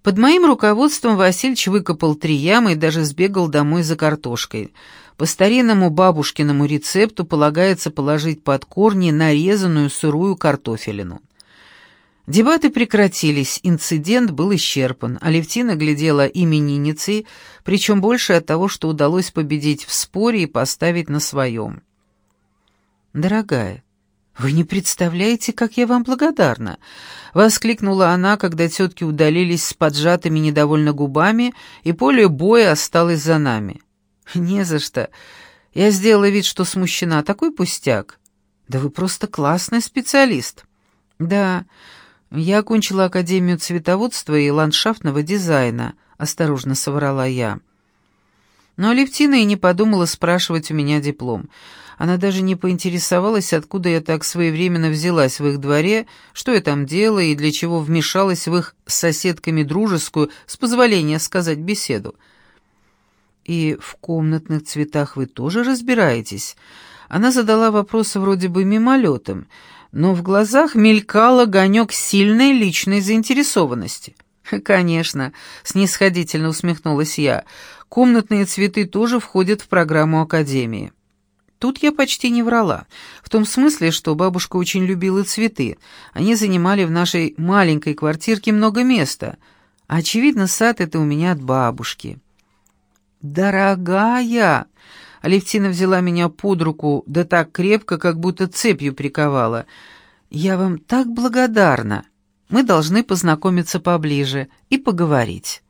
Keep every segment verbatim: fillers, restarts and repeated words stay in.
Под моим руководством Васильич выкопал три ямы и даже сбегал домой за картошкой. По старинному бабушкиному рецепту полагается положить под корни нарезанную сырую картофелину. Дебаты прекратились, инцидент был исчерпан. Алевтина глядела именинницей, причем больше от того, что удалось победить в споре и поставить на своем. «Дорогая, вы не представляете, как я вам благодарна!» — воскликнула она, когда тетки удалились с поджатыми недовольно губами, и поле боя осталось за нами. «Не за что. Я сделала вид, что смущена. Такой пустяк. Да вы просто классный специалист». «Да, я окончила Академию цветоводства и ландшафтного дизайна», — осторожно соврала я. Но Алевтина и не подумала спрашивать у меня диплом. Она даже не поинтересовалась, откуда я так своевременно взялась в их дворе, что я там делала и для чего вмешалась в их с соседками дружескую, с позволения сказать, беседу. «И в комнатных цветах вы тоже разбираетесь?» Она задала вопросы вроде бы мимолетом, но в глазах мелькал огонек сильной личной заинтересованности. «Конечно», — снисходительно усмехнулась я, — «комнатные цветы тоже входят в программу Академии». Тут я почти не врала, в том смысле, что бабушка очень любила цветы. Они занимали в нашей маленькой квартирке много места. А, очевидно, сад — это у меня от бабушки. «Дорогая!» — Алевтина взяла меня под руку, да так крепко, как будто цепью приковала. «Я вам так благодарна. Мы должны познакомиться поближе и поговорить».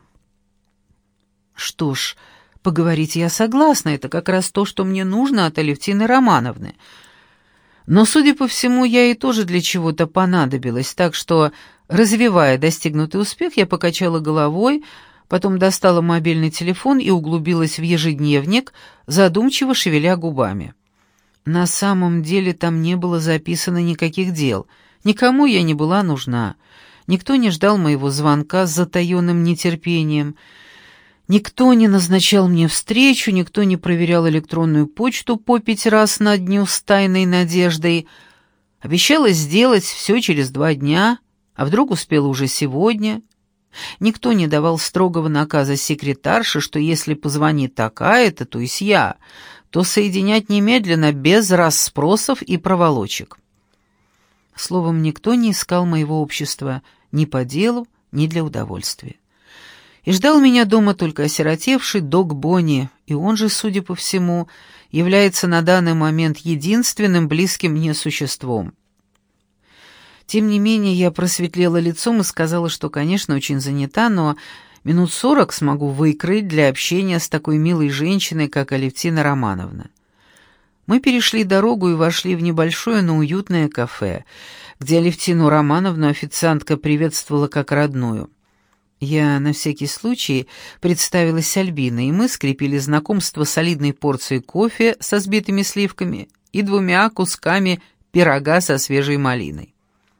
«Что ж, поговорить я согласна, это как раз то, что мне нужно от Алевтины Романовны. Но, судя по всему, я ей тоже для чего-то понадобилась, так что, развивая достигнутый успех, я покачала головой, потом достала мобильный телефон и углубилась в ежедневник, задумчиво шевеля губами. На самом деле там не было записано никаких дел, никому я не была нужна, никто не ждал моего звонка с затаенным нетерпением. Никто не назначал мне встречу, никто не проверял электронную почту по пять раз на дню с тайной надеждой. Обещалось сделать все через два дня, а вдруг успела уже сегодня. Никто не давал строгого наказа секретарше, что если позвонит такая-то, то есть я, то соединять немедленно, без расспросов и проволочек. Словом, никто не искал моего общества ни по делу, ни для удовольствия. И ждал меня дома только осиротевший Дог Бонни, и он же, судя по всему, является на данный момент единственным близким мне существом. Тем не менее, я просветлела лицом и сказала, что, конечно, очень занята, но минут сорок смогу выкроить для общения с такой милой женщиной, как Алевтина Романовна. Мы перешли дорогу и вошли в небольшое, но уютное кафе, где Алевтину Романовну официантка приветствовала как родную. Я на всякий случай представилась Альбиной, и мы скрепили знакомство солидной порцией кофе со сбитыми сливками и двумя кусками пирога со свежей малиной.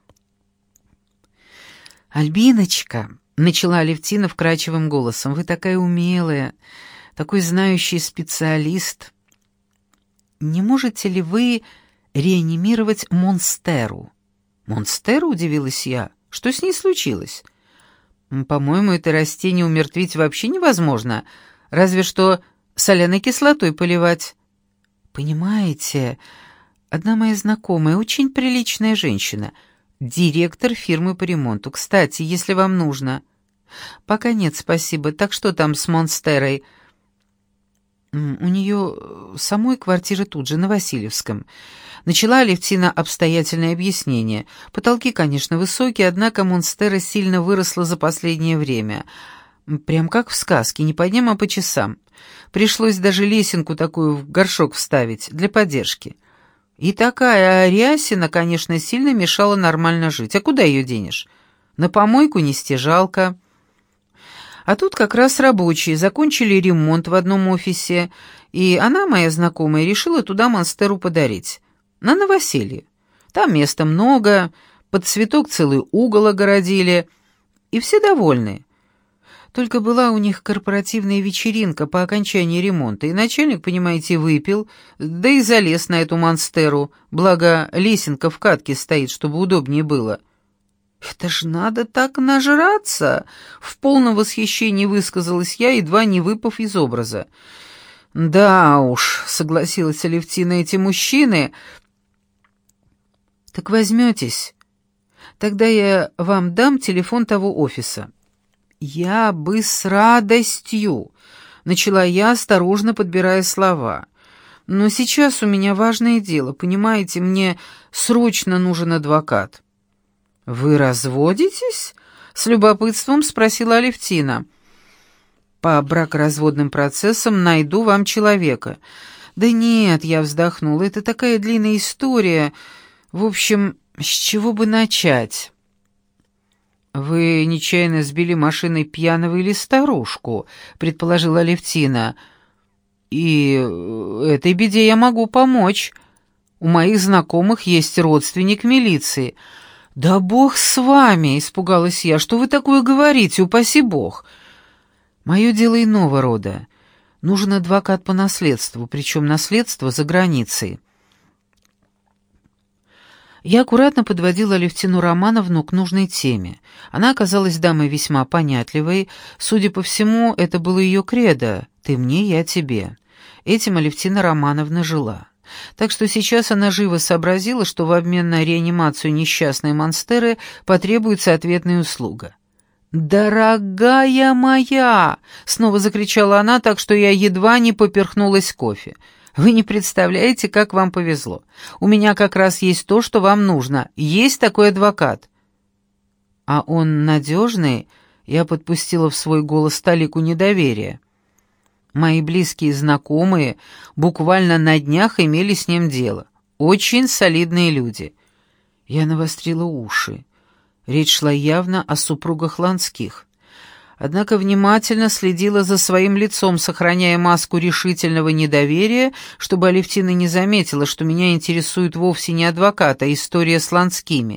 «Альбиночка», — начала Алевтина вкрадчивым голосом, — «вы такая умелая, такой знающий специалист. Не можете ли вы реанимировать Монстеру?» «Монстеру?» — удивилась я. «Что с ней случилось?» «По-моему, это растение умертвить вообще невозможно, разве что соляной кислотой поливать». «Понимаете, одна моя знакомая, очень приличная женщина, директор фирмы по ремонту. Кстати, если вам нужно». «Пока нет, спасибо. Так что там с Монстерой?» «У нее самой квартира тут же, на Васильевском». Начала Алевтина обстоятельное объяснение. Потолки, конечно, высокие, однако Монстера сильно выросла за последнее время. Прям как в сказке, не по дням, а по часам. Пришлось даже лесенку такую в горшок вставить, для поддержки. И такая рясина, конечно, сильно мешала нормально жить. А куда ее денешь? На помойку нести жалко. А тут как раз рабочие закончили ремонт в одном офисе, и она, моя знакомая, решила туда Монстеру подарить. На новоселье. Там места много, под цветок целый угол огородили, и все довольны. Только была у них корпоративная вечеринка по окончании ремонта, и начальник, понимаете, выпил, да и залез на эту Монстеру, благо лесенка в катке стоит, чтобы удобнее было. «Это ж надо так нажраться!» — в полном восхищении высказалась я, едва не выпав из образа. «Да уж», — согласилась Алевтина, — «эти мужчины...» «Так возьметесь. Тогда я вам дам телефон того офиса». «Я бы с радостью», — начала я, осторожно подбирая слова. «Но сейчас у меня важное дело, понимаете, мне срочно нужен адвокат». «Вы разводитесь?» — с любопытством спросила Алевтина. «По бракоразводным процессам найду вам человека». «Да нет», — я вздохнула, — «это такая длинная история. В общем, с чего бы начать?» «Вы нечаянно сбили машиной пьяного или старушку», — предположила Алевтина. «И этой беде я могу помочь. У моих знакомых есть родственник в милиции». «Да бог с вами!» — испугалась я. «Что вы такое говорите, упаси бог!» «Мое дело иного рода. Нужен адвокат по наследству, причем наследство за границей». Я аккуратно подводила Алевтину Романовну к нужной теме. Она оказалась дамой весьма понятливой. Судя по всему, это было ее кредо «ты мне, я тебе». Этим Алевтина Романовна жила. Так что сейчас она живо сообразила, что в обмен на реанимацию несчастной Монстеры потребуется ответная услуга. «Дорогая моя!» — снова закричала она, так что я едва не поперхнулась кофе. «Вы не представляете, как вам повезло. У меня как раз есть то, что вам нужно. Есть такой адвокат». «А он надежный?» — я подпустила в свой голос талику недоверия. Мои близкие знакомые буквально на днях имели с ним дело. Очень солидные люди. Я навострила уши. Речь шла явно о супругах Ланских. Однако внимательно следила за своим лицом, сохраняя маску решительного недоверия, чтобы Алевтина не заметила, что меня интересует вовсе не адвокат, а история с Ланскими.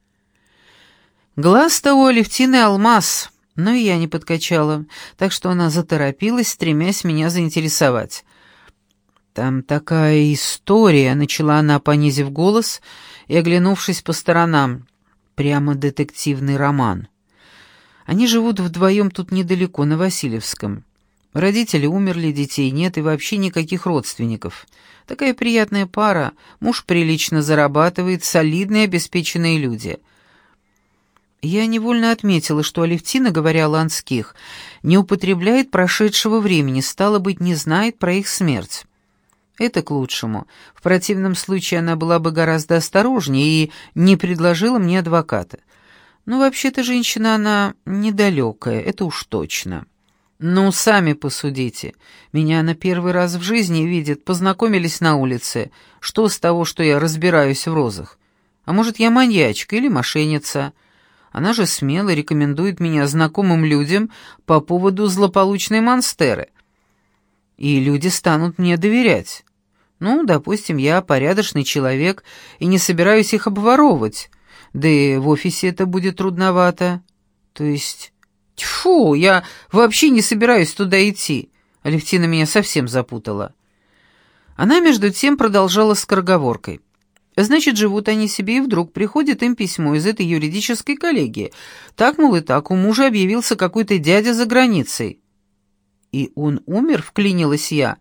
Глаз-то у Алевтины алмаз. Но и я не подкачала, так что она заторопилась, стремясь меня заинтересовать. «Там такая история», — начала она, понизив голос и оглянувшись по сторонам. «Прямо детективный роман. Они живут вдвоем тут недалеко, на Васильевском. Родители умерли, детей нет и вообще никаких родственников. Такая приятная пара, муж прилично зарабатывает, солидные обеспеченные люди». Я невольно отметила, что Алевтина, говоря о Ланских, не употребляет прошедшего времени, стало быть, не знает про их смерть. Это к лучшему. В противном случае она была бы гораздо осторожнее и не предложила мне адвоката. Ну, вообще-то женщина она недалекая, это уж точно. Ну, сами посудите. Меня она первый раз в жизни видит, познакомились на улице. Что с того, что я разбираюсь в розах? А может, я маньячка или мошенница? Она же смело рекомендует меня знакомым людям по поводу злополучной Монстеры. И люди станут мне доверять. Ну, допустим, я порядочный человек и не собираюсь их обворовывать. Да и в офисе это будет трудновато. То есть... Тьфу, я вообще не собираюсь туда идти. Алевтина меня совсем запутала. Она, между тем, продолжала скороговоркой. Значит, живут они себе, и вдруг приходит им письмо из этой юридической коллегии. Так, мол, и так, у мужа объявился какой-то дядя за границей. «И он умер?» — вклинилась я.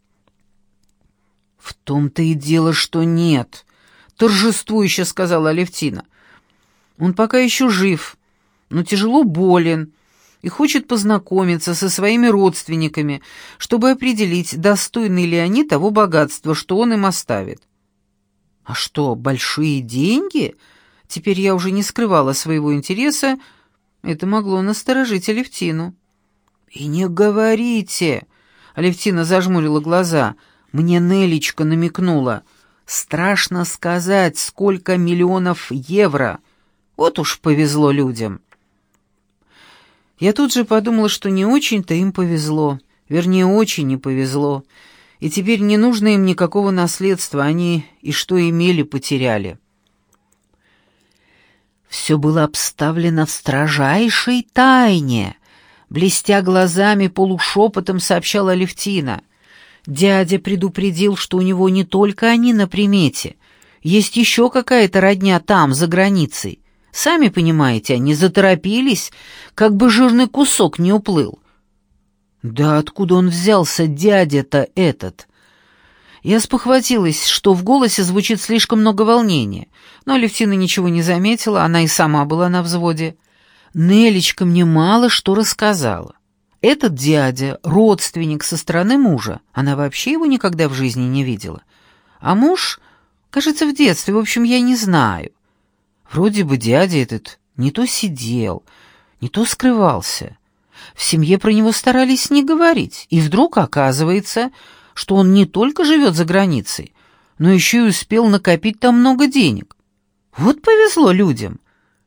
«В том-то и дело, что нет», — торжествующе сказала Алевтина. «Он пока еще жив, но тяжело болен и хочет познакомиться со своими родственниками, чтобы определить, достойны ли они того богатства, что он им оставит». «А что, большие деньги?» Теперь я уже не скрывала своего интереса. Это могло насторожить Алевтину. «И не говорите!» Алевтина зажмурила глаза. «Мне Нелечка намекнула. Страшно сказать, сколько миллионов евро. Вот уж повезло людям». Я тут же подумала, что не очень-то им повезло. Вернее, очень не повезло. И теперь не нужно им никакого наследства, они и что имели, потеряли. Все было обставлено в строжайшей тайне, блестя глазами, полушепотом сообщала Алевтина. Дядя предупредил, что у него не только они на примете, есть еще какая-то родня там, за границей. Сами понимаете, они заторопились, как бы жирный кусок не уплыл. Да откуда он взялся, дядя-то этот? Я спохватилась, что в голосе звучит слишком много волнения, но Алевтина ничего не заметила, она и сама была на взводе. Нелечка мне мало что рассказала. Этот дядя — родственник со стороны мужа, она вообще его никогда в жизни не видела. А муж, кажется, в детстве, в общем, я не знаю. Вроде бы дядя этот не то сидел, не то скрывался. В семье про него старались не говорить, и вдруг оказывается, что он не только живет за границей, но еще и успел накопить там много денег. Вот повезло людям.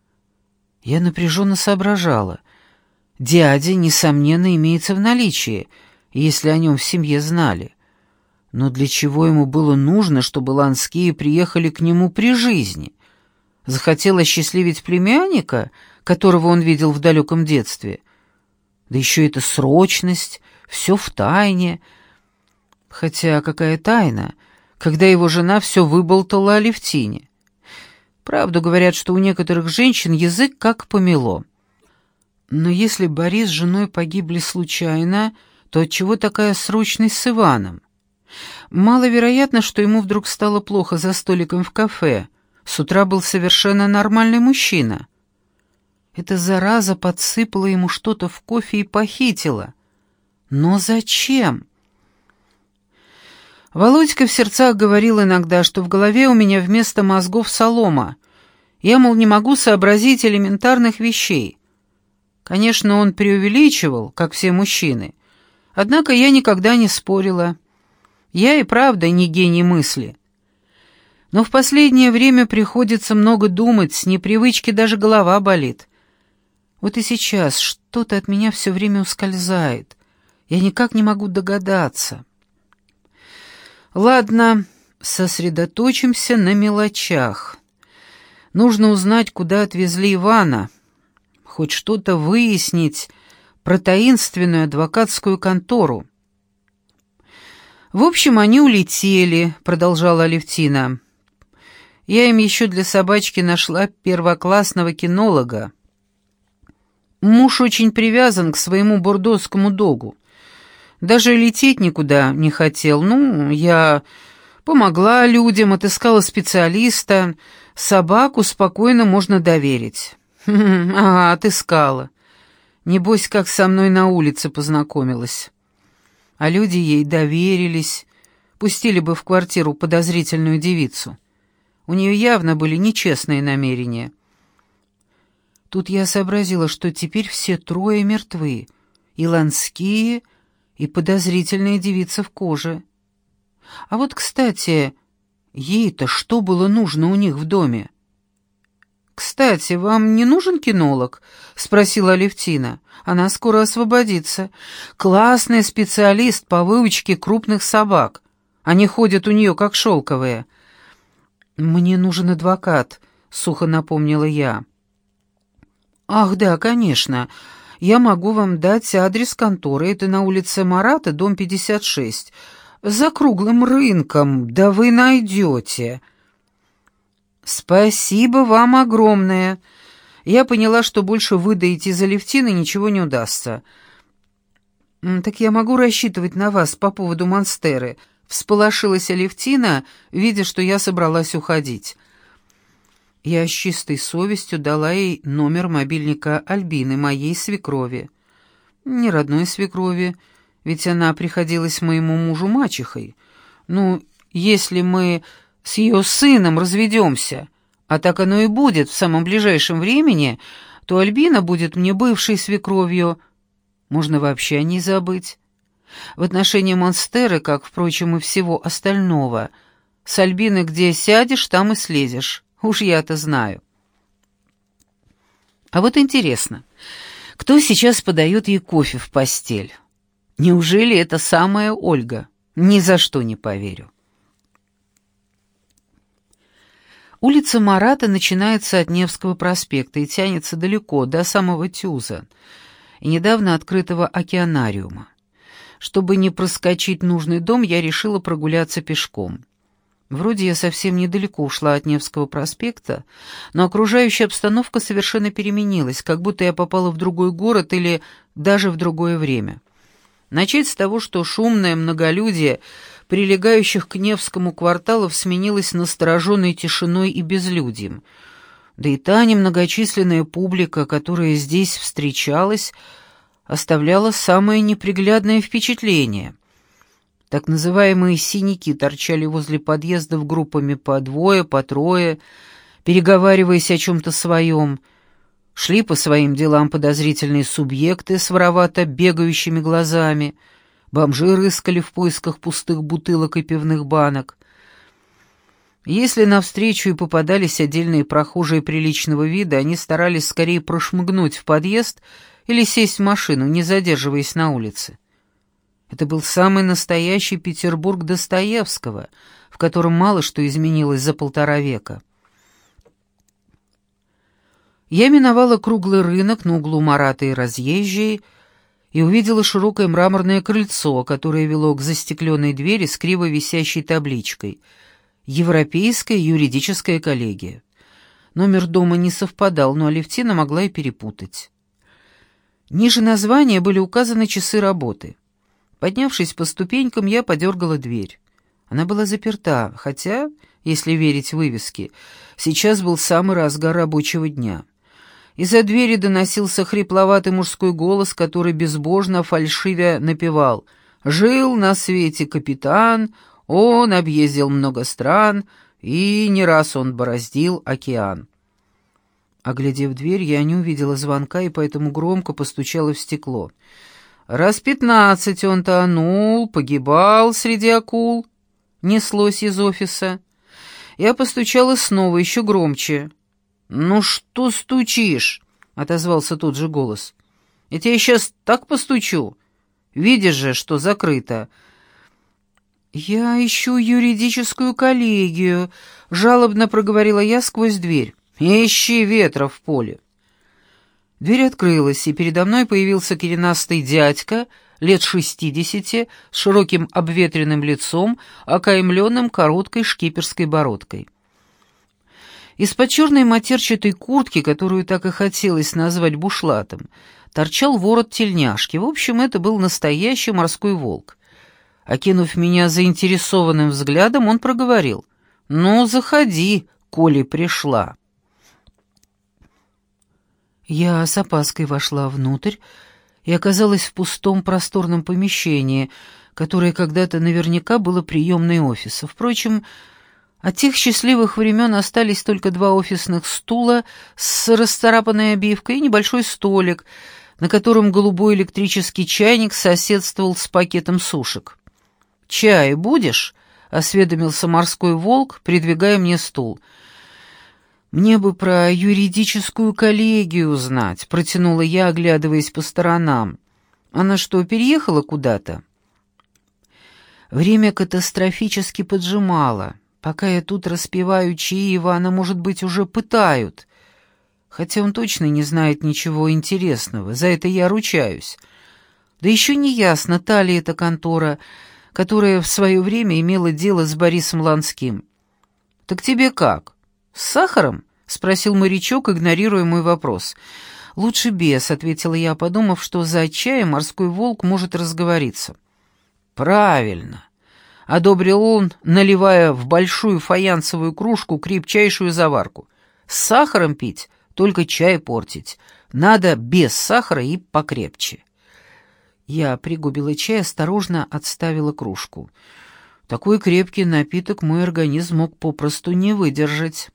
Я напряженно соображала. Дядя, несомненно, имеется в наличии, если о нем в семье знали. Но для чего ему было нужно, чтобы Ланские приехали к нему при жизни? Захотел осчастливить племянника, которого он видел в далеком детстве? Да еще эта срочность, все в тайне. Хотя какая тайна, когда его жена все выболтала Алевтине? Правду говорят, что у некоторых женщин язык как помело. Но если Борис с женой погибли случайно, то отчего такая срочность с Иваном? Маловероятно, что ему вдруг стало плохо за столиком в кафе. С утра был совершенно нормальный мужчина. Эта зараза подсыпала ему что-то в кофе и похитила. Но зачем? Володька в сердцах говорил иногда, что в голове у меня вместо мозгов солома. Я, мол, не могу сообразить элементарных вещей. Конечно, он преувеличивал, как все мужчины. Однако я никогда не спорила. Я и правда не гений мысли. Но в последнее время приходится много думать, с непривычки даже голова болит. Вот и сейчас что-то от меня все время ускользает. Я никак не могу догадаться. Ладно, сосредоточимся на мелочах. Нужно узнать, куда отвезли Ивана. Хоть что-то выяснить про таинственную адвокатскую контору. «В общем, они улетели», — продолжала Алевтина. «Я им еще для собачки нашла первоклассного кинолога. Муж очень привязан к своему бордоскому догу. Даже лететь никуда не хотел. Ну, я помогла людям, отыскала специалиста. Собаку спокойно можно доверить». «Ага, отыскала. Небось, как со мной на улице познакомилась. А люди ей доверились, пустили бы в квартиру подозрительную девицу. У нее явно были нечестные намерения». Тут я сообразила, что теперь все трое мертвы, и Ланские, и подозрительная девица в коже. А вот, кстати, ей-то что было нужно у них в доме? «Кстати, вам не нужен кинолог?» — спросила Алевтина. «Она скоро освободится. Классный специалист по выучке крупных собак. Они ходят у нее как шелковые». «Мне нужен адвокат», — сухо напомнила я. «Ах, да, конечно. Я могу вам дать адрес конторы. Это на улице Марата, дом пятьдесят шесть. За круглым рынком. Да вы найдете». «Спасибо вам огромное. Я поняла, что больше выдаить из Алевтины ничего не удастся». «Так я могу рассчитывать на вас по поводу Монстеры?» — всполошилась Алевтина, видя, что я собралась уходить. Я с чистой совестью дала ей номер мобильника Альбины, моей свекрови. Не родной свекрови, ведь она приходилась моему мужу мачехой. Ну, если мы с ее сыном разведемся, а так оно и будет в самом ближайшем времени, то Альбина будет мне бывшей свекровью. Можно вообще о ней забыть. В отношении Монстеры, как, впрочем, и всего остального, с Альбины где сядешь, там и слезешь. Уж я-то знаю. А вот интересно, кто сейчас подает ей кофе в постель? Неужели это самая Ольга? Ни за что не поверю. Улица Марата начинается от Невского проспекта и тянется далеко, до самого Тюза и недавно открытого океанариума. Чтобы не проскочить нужный дом, я решила прогуляться пешком. Вроде я совсем недалеко ушла от Невского проспекта, но окружающая обстановка совершенно переменилась, как будто я попала в другой город или даже в другое время. Начать с того, что шумное многолюдие прилегающих к Невскому кварталов сменилось настороженной тишиной и безлюдьем. Да и та немногочисленная публика, которая здесь встречалась, оставляла самое неприглядное впечатление. Так называемые синяки торчали возле подъездов группами по двое, по трое, переговариваясь о чем-то своем. Шли по своим делам подозрительные субъекты с воровато бегающими глазами. Бомжи рыскали в поисках пустых бутылок и пивных банок. Если навстречу и попадались отдельные прохожие приличного вида, они старались скорее прошмыгнуть в подъезд или сесть в машину, не задерживаясь на улице. Это был самый настоящий Петербург Достоевского, в котором мало что изменилось за полтора века. Я миновала круглый рынок на углу Марата и Разъезжей и увидела широкое мраморное крыльцо, которое вело к застекленной двери с криво висящей табличкой «Европейская юридическая коллегия». Номер дома не совпадал, но Алевтина могла и перепутать. Ниже названия были указаны часы работы. Поднявшись по ступенькам, я подергала дверь. Она была заперта, хотя, если верить вывеске, сейчас был самый разгар рабочего дня. Из-за двери доносился хрипловатый мужской голос, который безбожно фальшивя напевал: «Жил на свете капитан, он объездил много стран, и не раз он бороздил океан». Оглядев дверь, я не увидела звонка и поэтому громко постучала в стекло. «Раз пятнадцать он тонул, погибал среди акул», — неслось из офиса. Я постучала снова, еще громче. «Ну что стучишь?» — отозвался тот же голос. «Я тебе сейчас так постучу. Видишь же, что закрыто». «Я ищу юридическую коллегию», — жалобно проговорила я сквозь дверь. «Ищи ветра в поле». Дверь открылась, и передо мной появился коренастый дядька, лет шестидесяти, с широким обветренным лицом, окаймленным короткой шкиперской бородкой. Из-под черной матерчатой куртки, которую так и хотелось назвать бушлатом, торчал ворот тельняшки. В общем, это был настоящий морской волк. Окинув меня заинтересованным взглядом, он проговорил: «Ну, заходи, коли пришла». Я с опаской вошла внутрь и оказалась в пустом просторном помещении, которое когда-то наверняка было приемной офиса. Впрочем, от тех счастливых времен остались только два офисных стула с расцарапанной обивкой и небольшой столик, на котором голубой электрический чайник соседствовал с пакетом сушек. «Чай будешь?» — осведомился морской волк, придвигая мне стул. «Мне бы про юридическую коллегию узнать», — протянула я, оглядываясь по сторонам. «Она что, переехала куда-то?» Время катастрофически поджимало. Пока я тут распеваю Чаева, она, может быть, уже пытают. Хотя он точно не знает ничего интересного, за это я ручаюсь. Да еще не ясно, та ли это контора, которая в свое время имела дело с Борисом Ланским. «Так тебе как? С сахаром?» — спросил морячок, игнорируя мой вопрос. «Лучше без», — ответила я, подумав, что за чаем морской волк может разговориться. «Правильно», — одобрил он, наливая в большую фаянсовую кружку крепчайшую заварку. «С сахаром пить, только чай портить. Надо без сахара и покрепче». Я пригубила чай, осторожно отставила кружку. Такой крепкий напиток мой организм мог попросту не выдержать.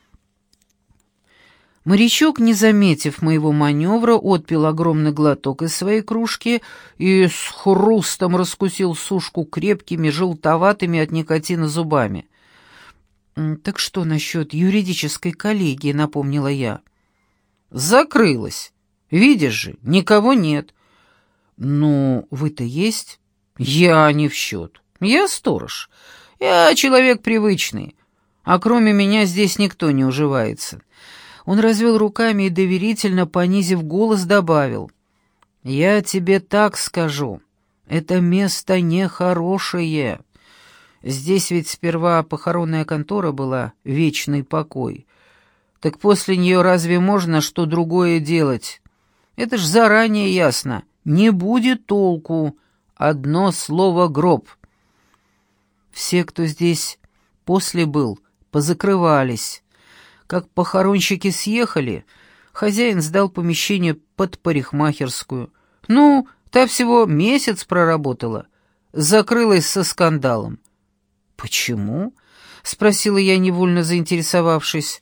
Морячок, не заметив моего маневра, отпил огромный глоток из своей кружки и с хрустом раскусил сушку крепкими, желтоватыми от никотина зубами. «Так что насчет юридической коллегии?» — напомнила я. «Закрылась. Видишь же, никого нет». «Ну, вы-то есть?» «Я не в счет. Я сторож. Я человек привычный. А кроме меня здесь никто не уживается». Он развел руками и, доверительно понизив голос, добавил: «Я тебе так скажу, это место нехорошее. Здесь ведь сперва похоронная контора была, вечный покой. Так после нее разве можно что другое делать? Это ж заранее ясно. Не будет толку. Одно слово «гроб». Все, кто здесь после был, позакрывались. Как похоронщики съехали, хозяин сдал помещение под парикмахерскую. Ну, та всего месяц проработала. Закрылась со скандалом. «Почему?» — спросила я, невольно заинтересовавшись.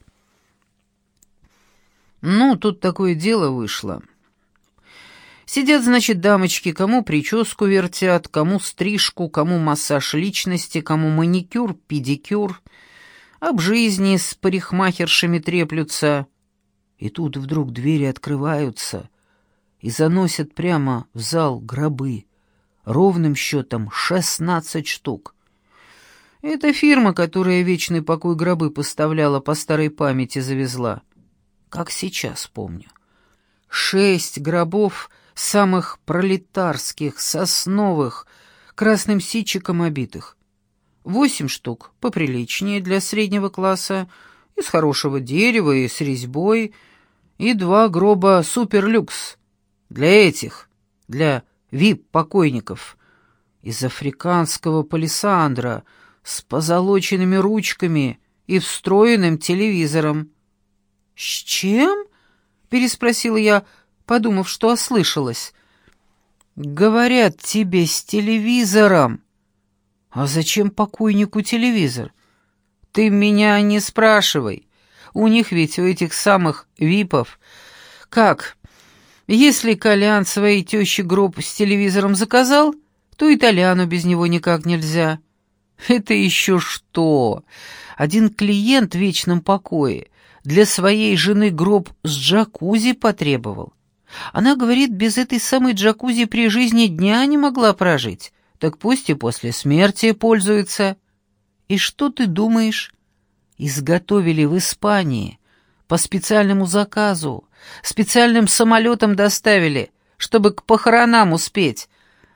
«Ну, тут такое дело вышло. Сидят, значит, дамочки, кому прическу вертят, кому стрижку, кому массаж личности, кому маникюр, педикюр. Об жизни с парикмахершами треплются. И тут вдруг двери открываются и заносят прямо в зал гробы. Ровным счетом шестнадцать штук. Это фирма, которая вечный покой гробы поставляла, по старой памяти завезла. Как сейчас помню. Шесть гробов самых пролетарских, сосновых, красным ситчиком обитых. Восемь штук поприличнее для среднего класса, из хорошего дерева и с резьбой, и два гроба суперлюкс для этих, для вип-покойников, из африканского палисандра с позолоченными ручками и встроенным телевизором. «С чем?» — переспросила я, подумав, что ослышалась. «Говорят тебе, с телевизором». «А зачем покойнику телевизор?» «Ты меня не спрашивай. У них ведь, у этих самых випов, как, если Колян своей тёще гроб с телевизором заказал, то и Толяну без него никак нельзя». «Это еще что? Один клиент в вечном покое для своей жены гроб с джакузи потребовал. Она, говорит, без этой самой джакузи при жизни дня не могла прожить, так пусть и после смерти пользуется». И что ты думаешь? Изготовили в Испании по специальному заказу, специальным самолетом доставили, чтобы к похоронам успеть.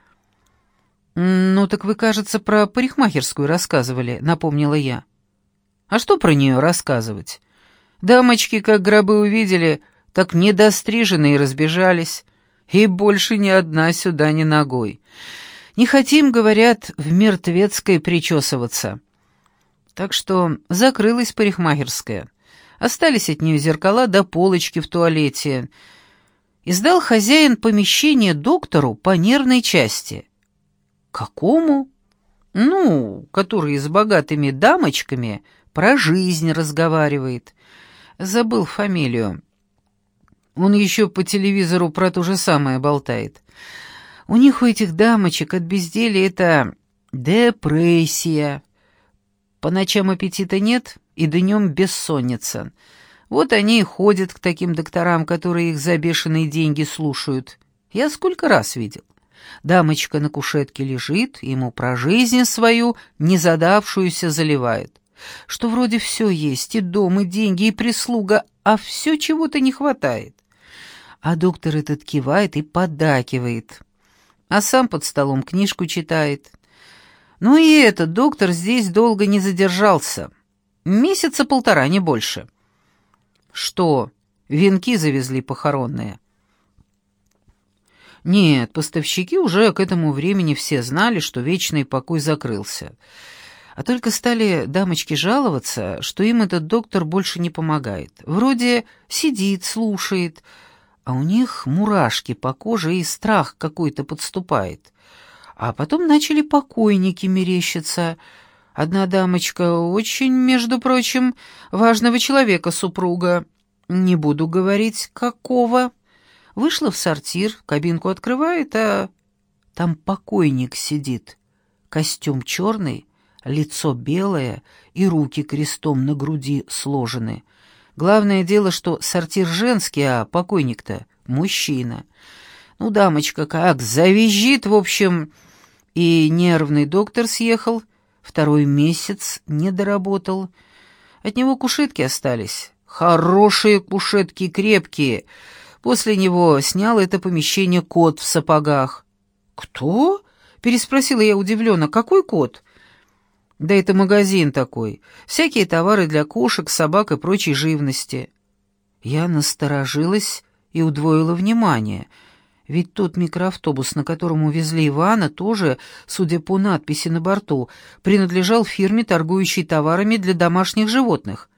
«Ну, так вы, кажется, про парикмахерскую рассказывали», — напомнила я. «А что про нее рассказывать? Дамочки, как гробы увидели, так недостриженные разбежались, и больше ни одна сюда ни ногой. Не хотим, говорят, в мертвецкой причесываться». Так что закрылась парикмахерская. Остались от нее зеркала до полочки в туалете. И сдал хозяин помещение доктору по нервной части. «Какому?» «Ну, который с богатыми дамочками про жизнь разговаривает. Забыл фамилию. Он еще по телевизору про то же самое болтает. У них, у этих дамочек, от безделья это депрессия. По ночам аппетита нет, и днем бессонница. Вот они и ходят к таким докторам, которые их за бешеные деньги слушают. Я сколько раз видел. Дамочка на кушетке лежит, ему про жизнь свою незадавшуюся заливает. Что вроде все есть, и дом, и деньги, и прислуга, а все чего-то не хватает. А доктор этот кивает и поддакивает, а сам под столом книжку читает. Ну и этот доктор здесь долго не задержался. Месяца полтора, не больше. Что, венки завезли похоронные? Нет, поставщики уже к этому времени все знали, что вечный покой закрылся. А только стали дамочки жаловаться, что им этот доктор больше не помогает. Вроде сидит, слушает, а у них мурашки по коже и страх какой-то подступает. А потом начали покойники мерещиться. Одна дамочка очень, между прочим, важного человека супруга. Не буду говорить, какого. Вышла в сортир, кабинку открывает, а там покойник сидит. Костюм черный, лицо белое и руки крестом на груди сложены. Главное дело, что сортир женский, а покойник-то мужчина. Ну, дамочка как завизжит, в общем... И нервный доктор съехал, второй месяц не доработал. От него кушетки остались. Хорошие кушетки, крепкие. После него снял это помещение кот в сапогах. «Кто?» — переспросила я удивленно. «Какой кот?» Да это магазин такой. Всякие товары для кошек, собак и прочей живности. Я насторожилась и удвоила внимание. Ведь тот микроавтобус, на котором увезли Ивана, тоже, судя по надписи на борту, принадлежал фирме, торгующей товарами для домашних животных.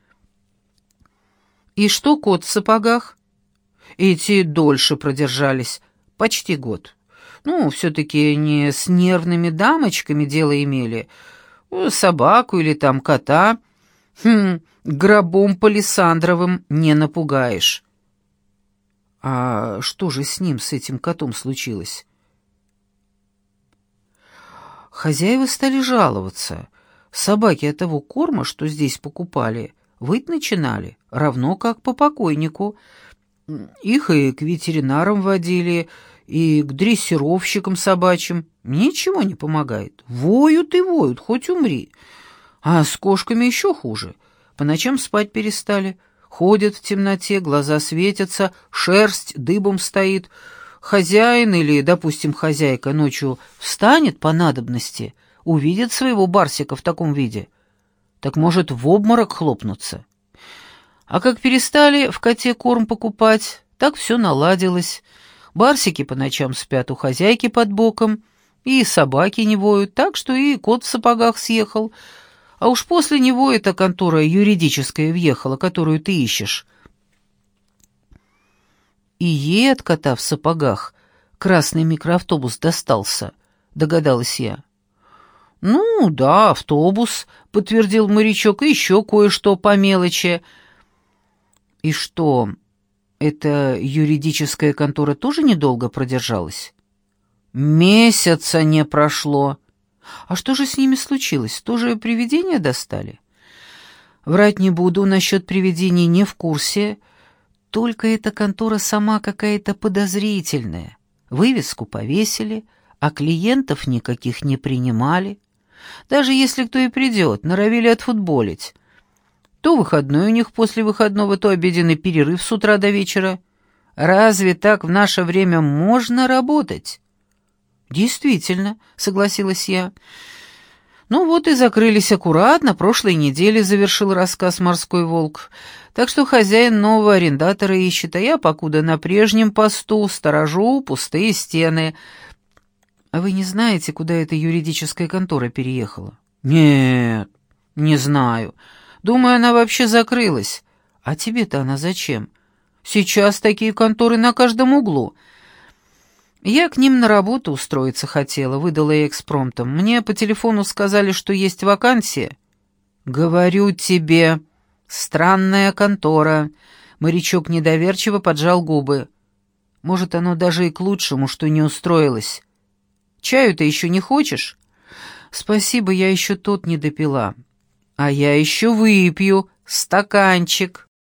И что кот в сапогах? Эти дольше продержались, почти год. Ну, все-таки не с нервными дамочками дело имели, собаку или там кота. Хм, гробом палисандровым не напугаешь. А что же с ним, с этим котом, случилось? Хозяева стали жаловаться. Собаки от того корма, что здесь покупали, выть начинали, равно как по покойнику. Их и к ветеринарам водили, и к дрессировщикам собачьим. Ничего не помогает. Воют и воют, хоть умри. А с кошками еще хуже. По ночам спать перестали. Ходят в темноте, глаза светятся, шерсть дыбом стоит. Хозяин или, допустим, хозяйка ночью встанет по надобности, увидит своего барсика в таком виде, так может в обморок хлопнуться. А как перестали в коте корм покупать, так все наладилось. Барсики по ночам спят у хозяйки под боком, и собаки не воют, так что и кот в сапогах съехал. А уж после него эта контора юридическая въехала, которую ты ищешь. И ей от кота в сапогах красный микроавтобус достался, догадалась я. «Ну, да, автобус», — подтвердил морячок, — «и еще кое-что по мелочи». «И что, эта юридическая контора тоже недолго продержалась?» «Месяца не прошло». «А что же с ними случилось? Тоже привидения достали?» «Врать не буду, насчет привидений не в курсе. Только эта контора сама какая-то подозрительная. Вывеску повесили, а клиентов никаких не принимали. Даже если кто и придет, норовили отфутболить. То выходной у них после выходного, то обеденный перерыв с утра до вечера. Разве так в наше время можно работать?» «Действительно», — согласилась я. «Ну вот и закрылись аккуратно, прошлой неделе», — завершил рассказ «Морской волк». «Так что хозяин нового арендатора ищет, а я, покуда на прежнем посту, сторожу пустые стены». «А вы не знаете, куда эта юридическая контора переехала?» «Нет, не знаю. Думаю, она вообще закрылась. А тебе-то она зачем? Сейчас такие конторы на каждом углу». «Я к ним на работу устроиться хотела», — выдала я экспромтом. «Мне по телефону сказали, что есть вакансия». «Говорю тебе, странная контора». Морячок недоверчиво поджал губы. «Может, оно даже и к лучшему, что не устроилось. Чаю-то еще не хочешь?» «Спасибо, я еще тот не допила». «А я еще выпью стаканчик».